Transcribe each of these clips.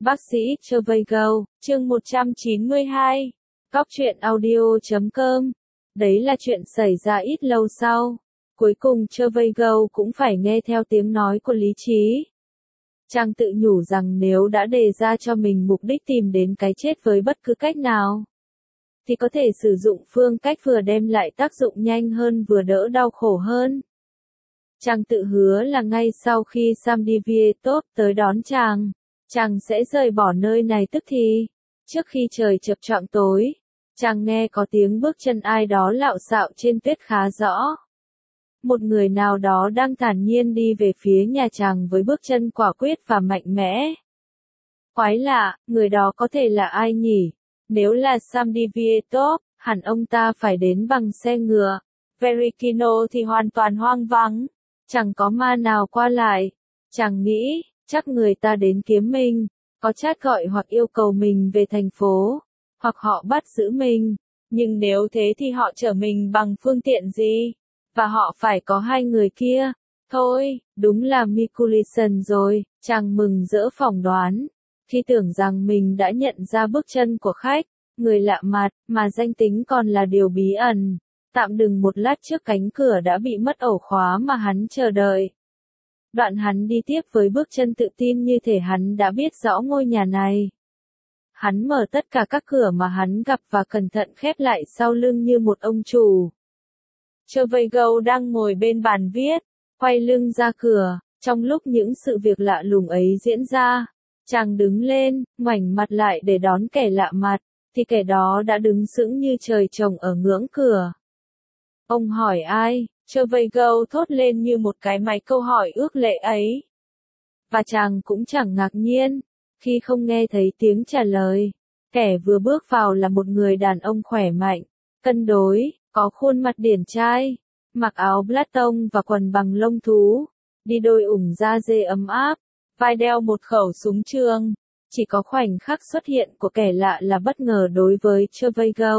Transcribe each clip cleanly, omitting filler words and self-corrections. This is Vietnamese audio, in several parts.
Bác sĩ Trevelyan, chương 192. Cóc truyện audio.com. Đấy là chuyện xảy ra ít lâu sau. Cuối cùng Trevelyan cũng phải nghe theo tiếng nói của lý trí. Chàng tự nhủ rằng nếu đã đề ra cho mình mục đích tìm đến cái chết với bất cứ cách nào, thì có thể sử dụng phương cách vừa đem lại tác dụng nhanh hơn vừa đỡ đau khổ hơn. Chàng tự hứa là ngay sau khi Samdivietov tới đón chàng sẽ rời bỏ nơi này tức thì. Trước khi trời chập choạng tối, chàng nghe có tiếng bước chân ai đó lạo xạo trên tuyết khá rõ. Một người nào đó đang thản nhiên đi về phía nhà chàng với bước chân quả quyết và mạnh mẽ. Quái lạ, người đó có thể là ai nhỉ? Nếu là Samdivietov, hẳn ông ta phải đến bằng xe ngựa. Verikino thì hoàn toàn hoang vắng, chẳng có ma nào qua lại. Chàng nghĩ, chắc người ta đến kiếm mình, có chat gọi hoặc yêu cầu mình về thành phố, hoặc họ bắt giữ mình. Nhưng nếu thế thì họ chở mình bằng phương tiện gì? Và họ phải có hai người kia. Thôi, đúng là Mikulisson rồi, chàng mừng rỡ phỏng đoán. Khi tưởng rằng mình đã nhận ra bước chân của khách, người lạ mặt, mà danh tính còn là điều bí ẩn. Tạm dừng một lát trước cánh cửa đã bị mất ổ khóa mà hắn chờ đợi. Đoạn hắn đi tiếp với bước chân tự tin như thể hắn đã biết rõ ngôi nhà này. Hắn mở tất cả các cửa mà hắn gặp và cẩn thận khép lại sau lưng như một ông chủ. Trevelyan đang ngồi bên bàn viết, quay lưng ra cửa. Trong lúc những sự việc lạ lùng ấy diễn ra, chàng đứng lên, ngoảnh mặt lại để đón kẻ lạ mặt, thì kẻ đó đã đứng sững như trời trồng ở ngưỡng cửa. Ông hỏi ai? Trevelyan thốt lên như một cái máy câu hỏi ước lệ ấy. Và chàng cũng chẳng ngạc nhiên, khi không nghe thấy tiếng trả lời. Kẻ vừa bước vào là một người đàn ông khỏe mạnh, cân đối, có khuôn mặt điển trai, mặc áo Platon và quần bằng lông thú, đi đôi ủng da dê ấm áp, vai đeo một khẩu súng trường. Chỉ có khoảnh khắc xuất hiện của kẻ lạ là bất ngờ đối với Trevelyan.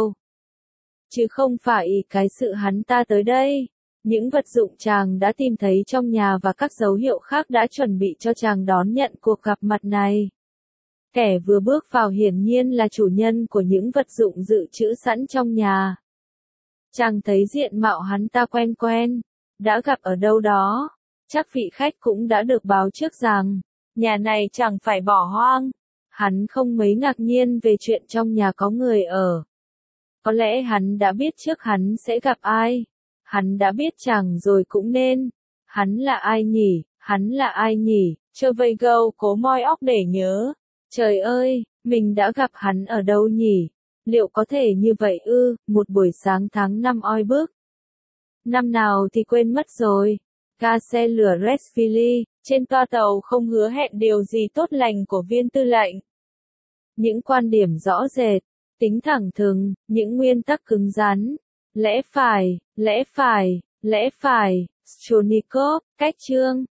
Chứ không phải cái sự hắn ta tới đây. Những vật dụng chàng đã tìm thấy trong nhà và các dấu hiệu khác đã chuẩn bị cho chàng đón nhận cuộc gặp mặt này. Kẻ vừa bước vào hiển nhiên là chủ nhân của những vật dụng dự trữ sẵn trong nhà. Chàng thấy diện mạo hắn ta quen quen, đã gặp ở đâu đó. Chắc vị khách cũng đã được báo trước rằng, nhà này chẳng phải bỏ hoang. Hắn không mấy ngạc nhiên về chuyện trong nhà có người ở. Có lẽ hắn đã biết trước hắn sẽ gặp ai. Hắn đã biết chàng rồi cũng nên. Hắn là ai nhỉ? Hắn là ai nhỉ? Trevelyan cố moi óc để nhớ. Trời ơi, mình đã gặp hắn ở đâu nhỉ? Liệu có thể như vậy ư? Một buổi sáng tháng 5 oi bức. Năm nào thì quên mất rồi. Ga xe lửa Resvili, trên toa tàu không hứa hẹn điều gì tốt lành của viên tư lệnh. Những quan điểm rõ rệt, tính thẳng thừng, những nguyên tắc cứng rắn. Lẽ phải, lẽ phải, lẽ phải. Stronikov, cách chương.